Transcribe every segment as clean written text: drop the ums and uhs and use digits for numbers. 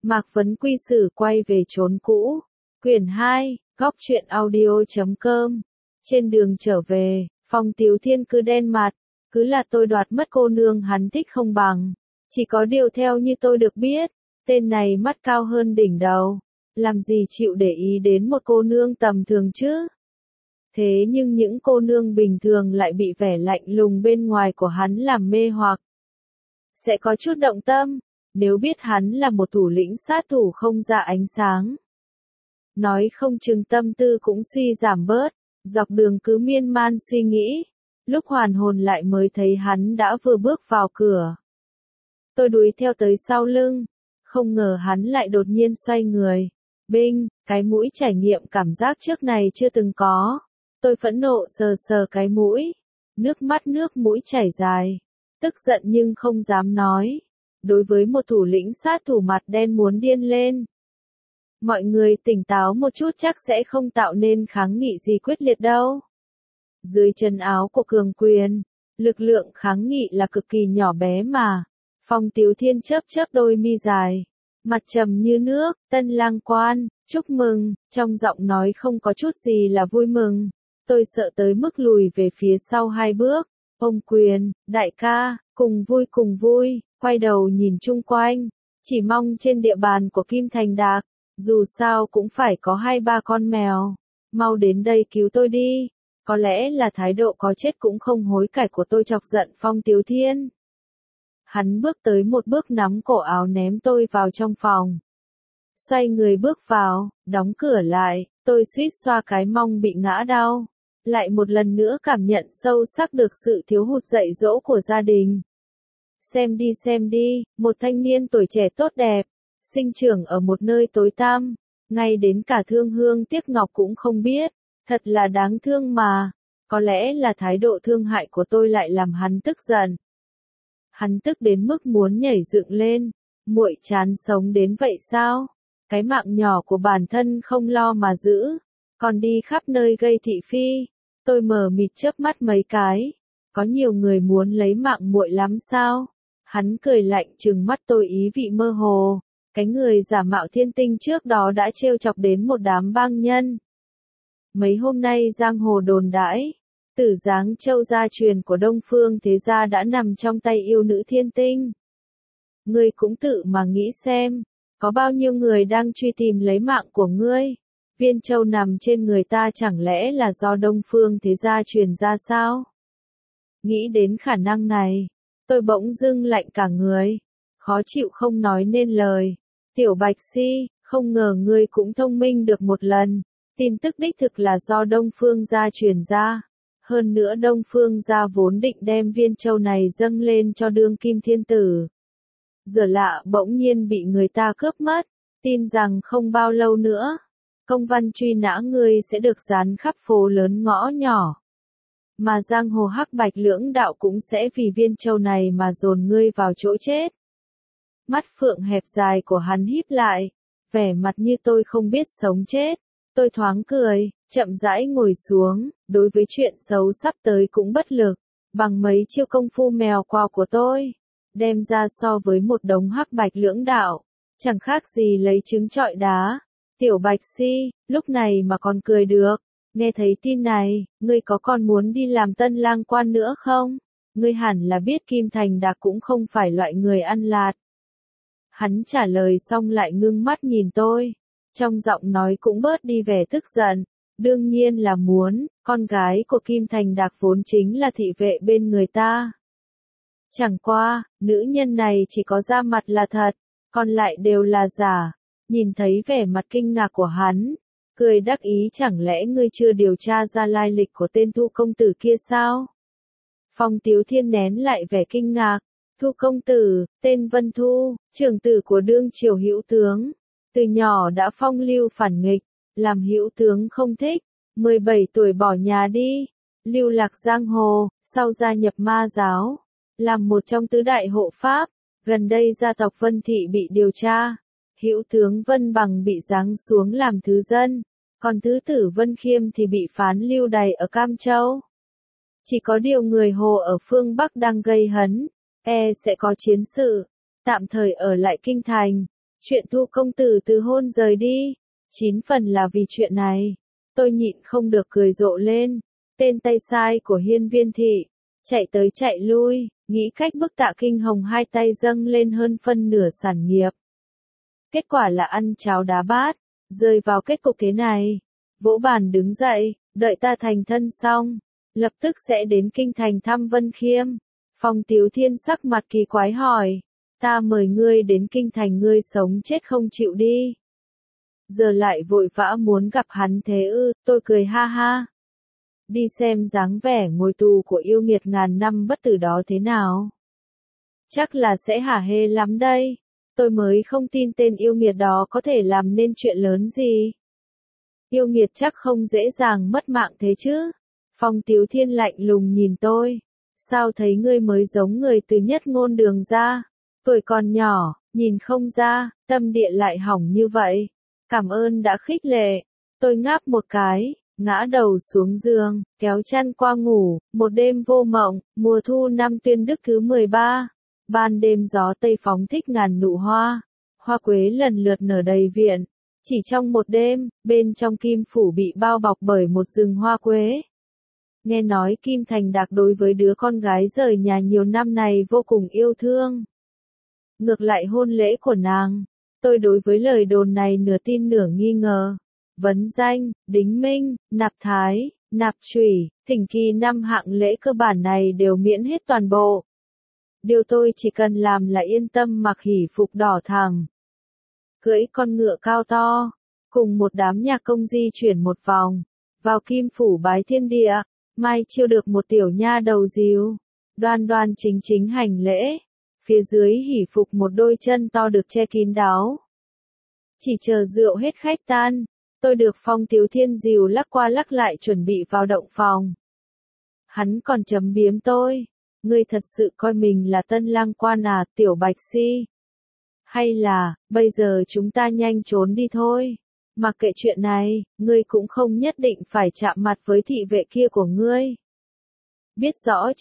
Mạc Vấn Quy Sử quay về chốn cũ. Quyển 2, góc truyện audio.com. Trên đường trở về, Phong Tiếu Thiên cứ đen mặt, cứ là tôi đoạt mất cô nương hắn thích không bằng. Chỉ có điều theo như tôi được biết, tên này mắt cao hơn đỉnh đầu, làm gì chịu để ý đến một cô nương tầm thường chứ. Thế nhưng những cô nương bình thường lại bị vẻ lạnh lùng bên ngoài của hắn làm mê hoặc. Sẽ có chút động tâm, nếu biết hắn là một thủ lĩnh sát thủ không ra ánh sáng. Nói không chừng tâm tư cũng suy giảm bớt, dọc đường cứ miên man suy nghĩ. Lúc hoàn hồn lại mới thấy hắn đã vừa bước vào cửa. Tôi đuổi theo tới sau lưng, không ngờ hắn lại đột nhiên xoay người. Binh, cái mũi trải nghiệm cảm giác trước này chưa từng có. Tôi phẫn nộ sờ sờ cái mũi, nước mũi chảy dài. Tức giận nhưng không dám nói. Đối với một thủ lĩnh sát thủ mặt đen muốn điên lên. Mọi người tỉnh táo một chút chắc sẽ không tạo nên kháng nghị gì quyết liệt đâu. Dưới chân áo của cường quyền, lực lượng kháng nghị là cực kỳ nhỏ bé mà. Phong Tiếu Thiên chớp chớp đôi mi dài, mặt trầm như nước, Tân lang quan, chúc mừng, trong giọng nói không có chút gì là vui mừng. Tôi sợ tới mức lùi về phía sau 2 bước. Ông Quyền, đại ca, cùng vui, quay đầu nhìn chung quanh, chỉ mong trên địa bàn của Kim Thành Đạc, dù sao cũng phải có 2-3 con mèo, mau đến đây cứu tôi đi. Có lẽ là thái độ có chết cũng không hối cải của tôi chọc giận Phong Tiếu Thiên. Hắn bước tới một bước nắm cổ áo ném tôi vào trong phòng. Xoay người bước vào, đóng cửa lại, tôi suýt xoa cái mông bị ngã đau. Lại một lần nữa cảm nhận sâu sắc được sự thiếu hụt dạy dỗ của gia đình. Xem đi, một thanh niên tuổi trẻ tốt đẹp, sinh trưởng ở một nơi tối tăm, ngay đến cả thương hương tiếc ngọc cũng không biết, thật là đáng thương mà. Có lẽ là thái độ thương hại của tôi lại làm hắn tức giận. Hắn tức đến mức muốn nhảy dựng lên, muội chán sống đến vậy sao? Cái mạng nhỏ của bản thân không lo mà giữ, còn đi khắp nơi gây thị phi. Tôi mờ mịt chớp mắt mấy cái, có nhiều người muốn lấy mạng muội lắm sao? Hắn cười lạnh trừng mắt tôi ý vị mơ hồ, cái người giả mạo thiên tinh trước đó đã trêu chọc đến một đám bang nhân. Mấy hôm nay giang hồ đồn đãi, Tử Giáng Châu gia truyền của Đông Phương thế gia đã nằm trong tay yêu nữ thiên tinh. Ngươi cũng tự mà nghĩ xem, có bao nhiêu người đang truy tìm lấy mạng của ngươi? Viên châu nằm trên người ta chẳng lẽ là do Đông Phương thế gia truyền ra sao? Nghĩ đến khả năng này, tôi bỗng dưng lạnh cả người, khó chịu không nói nên lời. Tiểu Bạch Si, không ngờ ngươi cũng thông minh được một lần, tin tức đích thực là do Đông Phương gia truyền ra. Hơn nữa Đông Phương gia vốn định đem viên châu này dâng lên cho đương kim thiên tử. Giờ lạ bỗng nhiên bị người ta cướp mất, tin rằng không bao lâu nữa, công văn truy nã ngươi sẽ được dán khắp phố lớn ngõ nhỏ. Mà giang hồ hắc bạch lưỡng đạo cũng sẽ vì viên châu này mà dồn ngươi vào chỗ chết. Mắt phượng hẹp dài của hắn híp lại, vẻ mặt như tôi không biết sống chết. Tôi thoáng cười, chậm rãi ngồi xuống, đối với chuyện xấu sắp tới cũng bất lực, bằng mấy chiêu công phu mèo quào của tôi, đem ra so với một đống hắc bạch lưỡng đạo, chẳng khác gì lấy trứng trọi đá. Tiểu Bạch Si, lúc này mà còn cười được, nghe thấy tin này, ngươi có còn muốn đi làm tân lang quan nữa không? Ngươi hẳn là biết Kim Thành Đạc cũng không phải loại người ăn lạt. Hắn trả lời xong lại ngưng mắt nhìn tôi, trong giọng nói cũng bớt đi vẻ tức giận. Đương nhiên là muốn, con gái của Kim Thành Đạc vốn chính là thị vệ bên người ta. Chẳng qua, nữ nhân này chỉ có da mặt là thật, còn lại đều là giả. Nhìn thấy vẻ mặt kinh ngạc của hắn, cười đắc ý chẳng lẽ ngươi chưa điều tra ra lai lịch của tên Thu công tử kia sao? Phong Tiếu Thiên nén lại vẻ kinh ngạc. Thu công tử, tên Vân Thu, trưởng tử của đương triều hữu tướng, từ nhỏ đã phong lưu phản nghịch, làm hữu tướng không thích, 17 tuổi bỏ nhà đi, lưu lạc giang hồ, sau gia nhập ma giáo, làm một trong tứ đại hộ pháp. Gần đây gia tộc Vân Thị bị điều tra, hữu tướng Vân Bằng bị giáng xuống làm thứ dân, còn thứ tử Vân Khiêm thì bị phán lưu đày ở Cam Châu. Chỉ có điều người Hồ ở phương Bắc đang gây hấn, sẽ có chiến sự, tạm thời ở lại kinh thành, Chuyện Thu công tử từ hôn rời đi, 9 phần là vì chuyện này. Tôi nhịn không được cười rộ lên. Tên tay sai của Hiên Viên thị, chạy tới chạy lui, nghĩ cách bức Tạ Kinh Hồng hai tay dâng lên hơn phân nửa sản nghiệp. Kết quả là ăn cháo đá bát, rơi vào kết cục thế này. Vỗ bàn đứng dậy, đợi ta thành thân xong, lập tức sẽ đến kinh thành thăm Vân Khiêm. Phong Tiếu Thiên sắc mặt kỳ quái hỏi, ta mời ngươi đến kinh thành ngươi sống chết không chịu đi. Giờ lại vội vã muốn gặp hắn thế ư, tôi cười ha ha. Đi xem dáng vẻ ngồi tù của yêu nghiệt ngàn năm bất tử đó thế nào. Chắc là sẽ hả hê lắm đây. Tôi mới không tin tên yêu nghiệt đó có thể làm nên chuyện lớn gì. Yêu nghiệt chắc không dễ dàng mất mạng thế chứ. Phong Tiếu Thiên lạnh lùng nhìn tôi. Sao thấy ngươi mới giống người từ Nhất Ngôn Đường ra. Tuổi còn nhỏ, nhìn không ra, tâm địa lại hỏng như vậy. Cảm ơn đã khích lệ. Tôi ngáp một cái, ngã đầu xuống giường, kéo chăn qua ngủ. Một đêm vô mộng, mùa thu năm Tuyên Đức thứ 13. Ban đêm gió tây phóng thích ngàn nụ hoa. Hoa quế lần lượt nở đầy viện. Chỉ trong một đêm, bên trong Kim Phủ bị bao bọc bởi một rừng hoa quế. Nghe nói Kim Thành Đạc đối với đứa con gái rời nhà nhiều năm này vô cùng yêu thương. Ngược lại hôn lễ của nàng, tôi đối với lời đồn này nửa tin nửa nghi ngờ. Vấn danh, đính minh, nạp thái, nạp chủy, thỉnh kỳ 5 hạng lễ cơ bản này đều miễn hết toàn bộ. Điều tôi chỉ cần làm là yên tâm mặc hỷ phục đỏ thắm, cưỡi con ngựa cao to, cùng một đám nhạc công di chuyển một vòng, vào Kim Phủ bái thiên địa. Mai chiêu được một tiểu nha đầu díu, đoan đoan chính chính hành lễ, phía dưới hỷ phục một đôi chân to được che kín đáo. Chỉ chờ rượu hết khách tan, tôi được Phong Tiếu Thiên dìu lắc qua lắc lại chuẩn bị vào động phòng. Hắn còn chấm biếm tôi, ngươi thật sự coi mình là tân lang quan à, tiểu bạch si? Hay là, bây giờ chúng ta nhanh trốn đi thôi. Mặc kệ chuyện này, ngươi cũng không nhất định phải chạm mặt với thị vệ kia của ngươi. Biết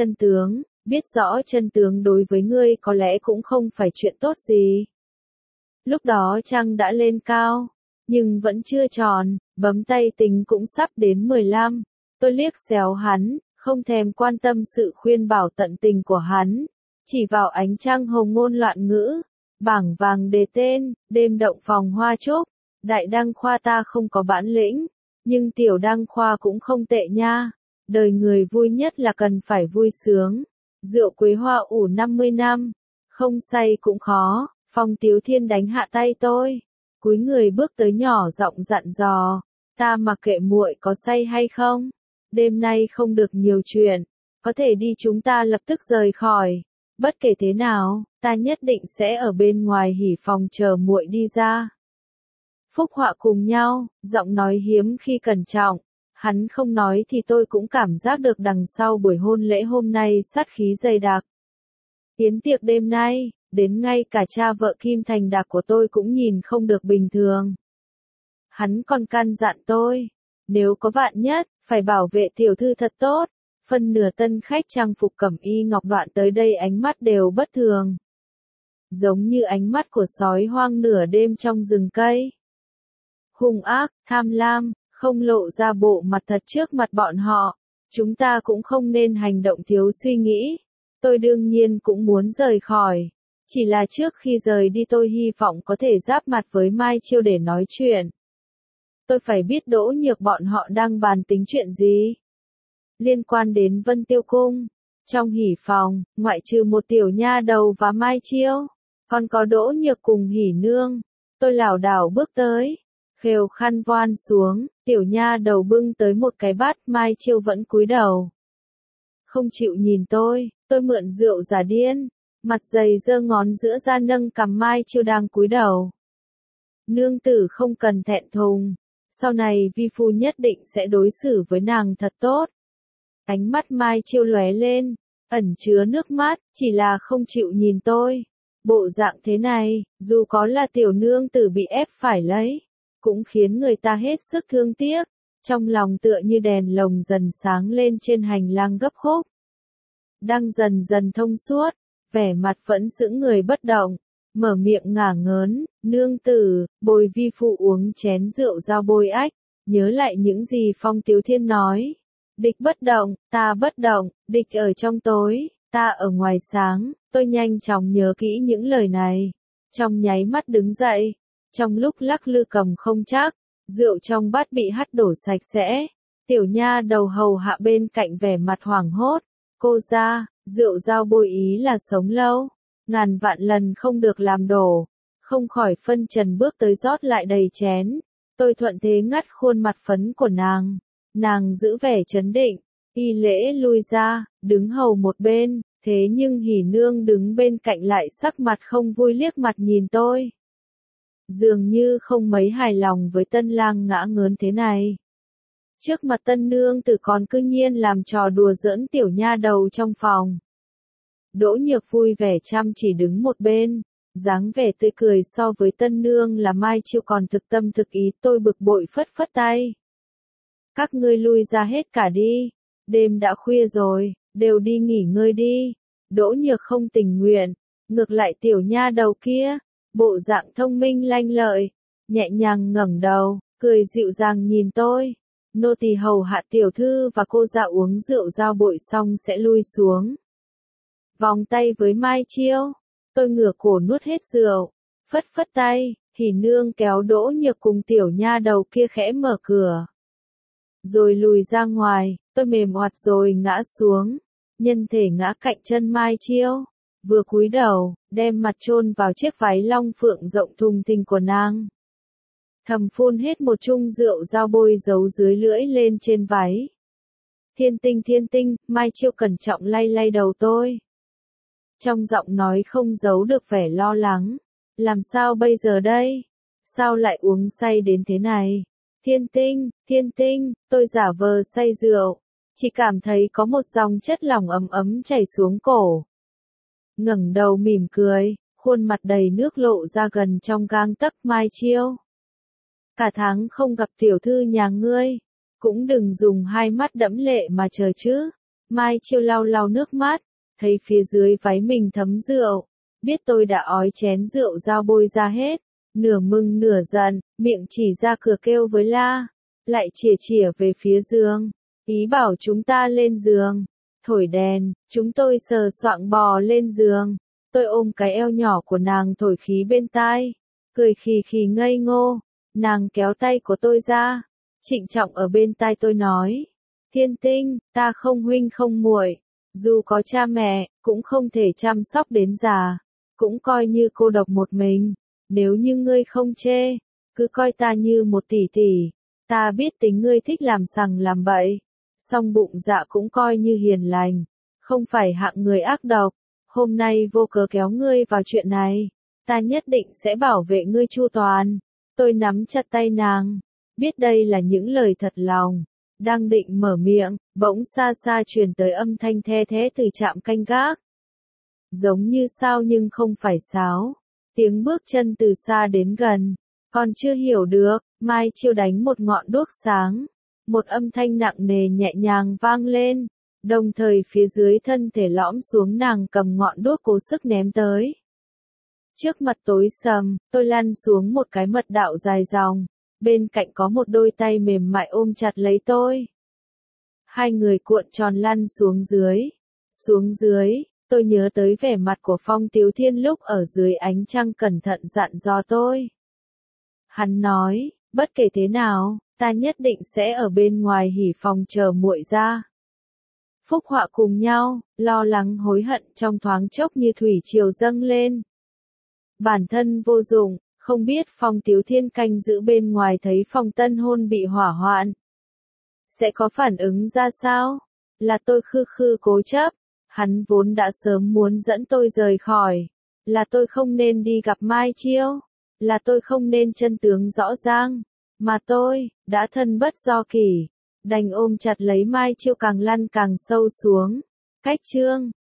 rõ chân tướng đối với ngươi có lẽ cũng không phải chuyện tốt gì. Lúc đó trăng đã lên cao, nhưng vẫn chưa tròn, bấm tay tính cũng sắp đến 15. Tôi liếc xéo hắn, không thèm quan tâm sự khuyên bảo tận tình của hắn, chỉ vào ánh trăng hồng ngôn loạn ngữ, bảng vàng đề tên, đêm động phòng hoa trúc. Đại Đăng Khoa ta không có bản lĩnh, nhưng Tiểu Đăng Khoa cũng không tệ nha. Đời người vui nhất là cần phải vui sướng. Rượu quế hoa ủ 50 năm, không say cũng khó. Phong Tiếu Thiên đánh hạ tay tôi, cúi người bước tới nhỏ giọng dặn dò, ta mặc kệ muội có say hay không, đêm nay không được nhiều chuyện, có thể đi chúng ta lập tức rời khỏi. Bất kể thế nào, ta nhất định sẽ ở bên ngoài hỉ phòng chờ muội đi ra. Phúc họa cùng nhau, giọng nói hiếm khi cẩn trọng, hắn không nói thì tôi cũng cảm giác được đằng sau buổi hôn lễ hôm nay sát khí dày đặc. Yến tiệc đêm nay, đến ngay cả cha vợ Kim Thành Đạc của tôi cũng nhìn không được bình thường. Hắn còn căn dặn tôi, nếu có vạn nhất, phải bảo vệ tiểu thư thật tốt. Phân nửa tân khách trang phục cẩm y ngọc đoạn tới đây ánh mắt đều bất thường. Giống như ánh mắt của sói hoang nửa đêm trong rừng cây. Hung ác, tham lam, không lộ ra bộ mặt thật trước mặt bọn họ. Chúng ta cũng không nên hành động thiếu suy nghĩ. Tôi đương nhiên cũng muốn rời khỏi. Chỉ là trước khi rời đi tôi hy vọng có thể giáp mặt với Mai Chiêu để nói chuyện. Tôi phải biết Đỗ Nhược bọn họ đang bàn tính chuyện gì. Liên quan đến Vân Tiêu Cung. Trong hỉ phòng, ngoại trừ một tiểu nha đầu và Mai Chiêu, còn có Đỗ Nhược cùng hỉ nương. Tôi lảo đảo bước tới, khều khăn voan xuống, tiểu nha đầu bưng tới một cái bát, Mai Chiêu vẫn cúi đầu. Không chịu nhìn tôi mượn rượu giả điên, mặt dày giơ ngón giữa ra nâng cằm Mai Chiêu đang cúi đầu. Nương tử không cần thẹn thùng, sau này vi phu nhất định sẽ đối xử với nàng thật tốt. Ánh mắt Mai Chiêu lóe lên, ẩn chứa nước mắt, chỉ là không chịu nhìn tôi. Bộ dạng thế này, dù có là tiểu nương tử bị ép phải lấy, cũng khiến người ta hết sức thương tiếc, trong lòng tựa như đèn lồng dần sáng lên trên hành lang gấp khúc. Đang dần dần thông suốt, vẻ mặt vẫn giữ người bất động, mở miệng ngả ngớn, nương tử, bồi vi phụ uống chén rượu giao bôi ách, nhớ lại những gì Phong Tiếu Thiên nói. Địch bất động, ta bất động, địch ở trong tối, ta ở ngoài sáng, tôi nhanh chóng nhớ kỹ những lời này. Trong nháy mắt đứng dậy, trong lúc lắc lư cầm không chắc, rượu trong bát bị hắt đổ sạch sẽ. Tiểu nha đầu hầu hạ bên cạnh vẻ mặt hoảng hốt, cô ra, rượu giao bôi ý là sống lâu, ngàn vạn lần không được làm đổ, không khỏi phân trần bước tới rót lại đầy chén. Tôi thuận thế ngắt khuôn mặt phấn của nàng giữ vẻ trấn định, y lễ lui ra, đứng hầu một bên, thế nhưng hỉ nương đứng bên cạnh lại sắc mặt không vui liếc mặt nhìn tôi. Dường như không mấy hài lòng với tân lang ngã ngớn thế này. Trước mặt tân nương tử còn cư nhiên làm trò đùa giỡn tiểu nha đầu trong phòng. Đỗ Nhược vui vẻ chăm chỉ đứng một bên, dáng vẻ tươi cười so với tân nương là Mai Chiêu còn thực tâm thực ý. Tôi bực bội phất phất tay. Các ngươi lui ra hết cả đi, đêm đã khuya rồi, đều đi nghỉ ngơi đi. Đỗ Nhược không tình nguyện, ngược lại tiểu nha đầu kia, bộ dạng thông minh lanh lợi, nhẹ nhàng ngẩng đầu, cười dịu dàng nhìn tôi. Nô tỳ hầu hạ tiểu thư và cô dạ uống rượu giao bội xong sẽ lui xuống. Vòng tay với Mai Chiêu, tôi ngửa cổ nuốt hết rượu, phất phất tay, hỉ nương kéo Đỗ Nhược cùng tiểu nha đầu kia khẽ mở cửa. Rồi lùi ra ngoài, tôi mềm oặt rồi ngã xuống, nhân thể ngã cạnh chân Mai Chiêu, vừa cúi đầu, đem mặt chôn vào chiếc váy long phượng rộng thùng thình của nàng. Thầm phun hết một chung rượu giao bôi giấu dưới lưỡi lên trên váy. Thiên tinh, Mai Chiêu cẩn trọng lay lay đầu tôi. Trong giọng nói không giấu được vẻ lo lắng. Làm sao bây giờ đây? Sao lại uống say đến thế này? Thiên tinh, tôi giả vờ say rượu. Chỉ cảm thấy có một dòng chất lỏng ấm ấm chảy xuống cổ. Ngẩng đầu mỉm cười, khuôn mặt đầy nước lộ ra gần trong gang tấc. Mai Chiêu, cả tháng không gặp tiểu thư nhà ngươi, cũng đừng dùng hai mắt đẫm lệ mà chờ chứ. Mai Chiêu lau lau nước mắt, thấy phía dưới váy mình thấm rượu, biết tôi đã ói chén rượu giao bôi ra hết, nửa mừng nửa giận, miệng chỉ ra cửa kêu với la, lại chìa về phía giường, ý bảo chúng ta lên giường, thổi đèn. Chúng tôi sờ soạng bò lên giường, tôi ôm cái eo nhỏ của nàng thổi khí bên tai, cười khì khì ngây ngô. Nàng kéo tay của tôi ra, trịnh trọng ở bên tai tôi nói, Thiên tinh, ta không huynh không muội, dù có cha mẹ, cũng không thể chăm sóc đến già, cũng coi như cô độc một mình. Nếu như ngươi không chê, cứ coi ta như một tỷ tỷ. Ta biết tính ngươi thích làm sằng làm bậy, song bụng dạ cũng coi như hiền lành, không phải hạng người ác độc. Hôm nay vô cớ kéo ngươi vào chuyện này, ta nhất định sẽ bảo vệ ngươi chu toàn. Tôi nắm chặt tay nàng, biết đây là những lời thật lòng. Đang định mở miệng, bỗng xa xa truyền tới âm thanh the thé từ trạm canh gác. Giống như sao nhưng không phải sáo. Tiếng bước chân từ xa đến gần. Còn chưa hiểu được, Mai Chiêu đánh một ngọn đuốc sáng. Một âm thanh nặng nề nhẹ nhàng vang lên. Đồng thời phía dưới thân thể lõm xuống, nàng cầm ngọn đuốc cố sức ném tới. Trước mặt tối sầm, tôi lăn xuống một cái mật đạo dài dòng. Bên cạnh có một đôi tay mềm mại ôm chặt lấy tôi. Hai người cuộn tròn lăn xuống dưới. Xuống dưới, tôi nhớ tới vẻ mặt của Phong Tiếu Thiên lúc ở dưới ánh trăng cẩn thận dặn dò tôi. Hắn nói, bất kể thế nào, ta nhất định sẽ ở bên ngoài hỉ phòng chờ muội ra. Phúc họa cùng nhau, lo lắng hối hận trong thoáng chốc như thủy triều dâng lên. Bản thân vô dụng, không biết Phong Tiếu Thiên canh giữ bên ngoài thấy phòng tân hôn bị hỏa hoạn, sẽ có phản ứng ra sao? Là tôi khư cố chấp, hắn vốn đã sớm muốn dẫn tôi rời khỏi. Là tôi không nên đi gặp Mai Chiêu, là tôi không nên chân tướng rõ ràng, mà tôi đã thân bất do kỷ, đành ôm chặt lấy Mai Chiêu càng lăn càng sâu xuống. Cách chương